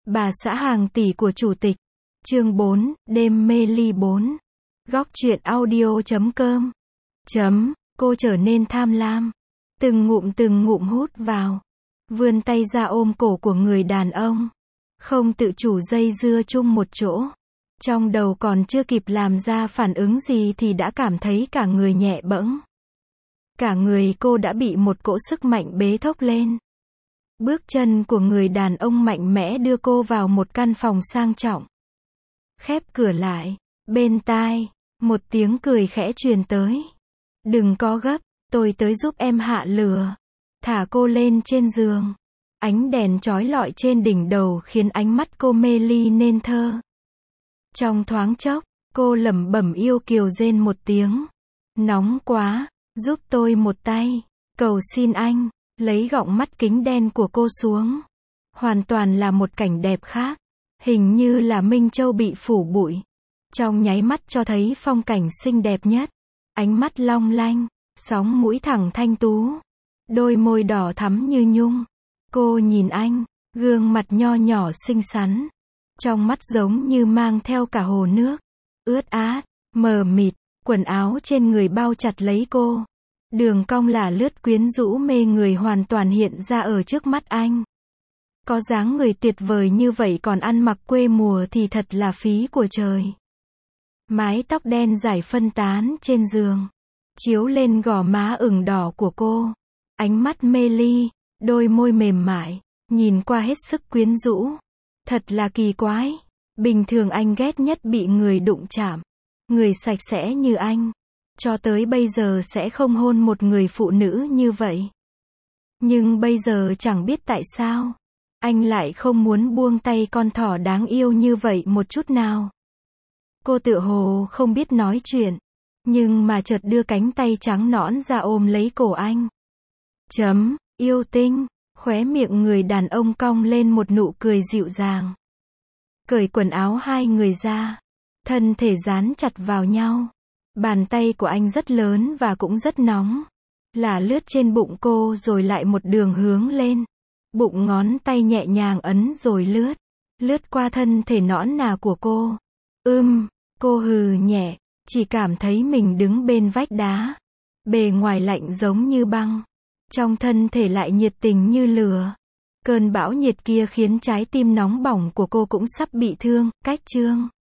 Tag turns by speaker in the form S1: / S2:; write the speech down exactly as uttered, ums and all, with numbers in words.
S1: Bà xã hàng tỷ của chủ tịch. Chương bốn, đêm mê ly bốn. Góc truyện audio chấm com. Chấm, cô trở nên tham lam. Từng ngụm từng ngụm hút vào. Vươn tay ra ôm cổ của người đàn ông. Không tự chủ dây dưa chung một chỗ. Trong đầu còn chưa kịp làm ra phản ứng gì thì đã cảm thấy cả người nhẹ bẫng. Cả người cô đã bị một cỗ sức mạnh bế thốc lên. Bước chân của người đàn ông mạnh mẽ đưa cô vào một căn phòng sang trọng. Khép cửa lại, bên tai, một tiếng cười khẽ truyền tới. Đừng có gấp, tôi tới giúp em hạ lửa. Thả cô lên trên giường. Ánh đèn chói lọi trên đỉnh đầu khiến ánh mắt cô mê ly nên thơ. Trong thoáng chốc, cô lẩm bẩm yêu kiều rên một tiếng. Nóng quá, giúp tôi một tay. Cầu xin anh. Lấy gọng mắt kính đen của cô xuống. Hoàn toàn là một cảnh đẹp khác. Hình như là Minh Châu bị phủ bụi. Trong nháy mắt cho thấy phong cảnh xinh đẹp nhất. Ánh mắt long lanh, sóng mũi thẳng thanh tú. Đôi môi đỏ thắm như nhung. Cô nhìn anh, gương mặt nho nhỏ xinh xắn. Trong mắt giống như mang theo cả hồ nước. Ướt át, mờ mịt, quần áo trên người bao chặt lấy cô. Đường cong là lướt quyến rũ mê người hoàn toàn hiện ra ở trước mắt anh. Có dáng người tuyệt vời như vậy còn ăn mặc quê mùa thì thật là phí của trời. Mái tóc đen dài phân tán trên giường, chiếu lên gò má ửng đỏ của cô. Ánh mắt mê ly, đôi môi mềm mại, nhìn qua hết sức quyến rũ. Thật là kỳ quái. Bình thường anh ghét nhất bị người đụng chạm. Người sạch sẽ như anh. Cho tới bây giờ sẽ không hôn một người phụ nữ như vậy. Nhưng bây giờ chẳng biết tại sao. Anh lại không muốn buông tay con thỏ đáng yêu như vậy một chút nào. Cô tựa hồ không biết nói chuyện. Nhưng mà chợt đưa cánh tay trắng nõn ra ôm lấy cổ anh. Chấm, yêu tinh. Khóe miệng người đàn ông cong lên một nụ cười dịu dàng. Cởi quần áo hai người ra. Thân thể dán chặt vào nhau. Bàn tay của anh rất lớn và cũng rất nóng. Là lướt trên bụng cô rồi lại một đường hướng lên. Bụng ngón tay nhẹ nhàng ấn rồi lướt. Lướt qua thân thể nõn nà của cô. Ưm, cô hừ nhẹ. Chỉ cảm thấy mình đứng bên vách đá. Bề ngoài lạnh giống như băng. Trong thân thể lại nhiệt tình như lửa. Cơn bão nhiệt kia khiến trái tim nóng bỏng của cô cũng sắp bị thương. Cách chương.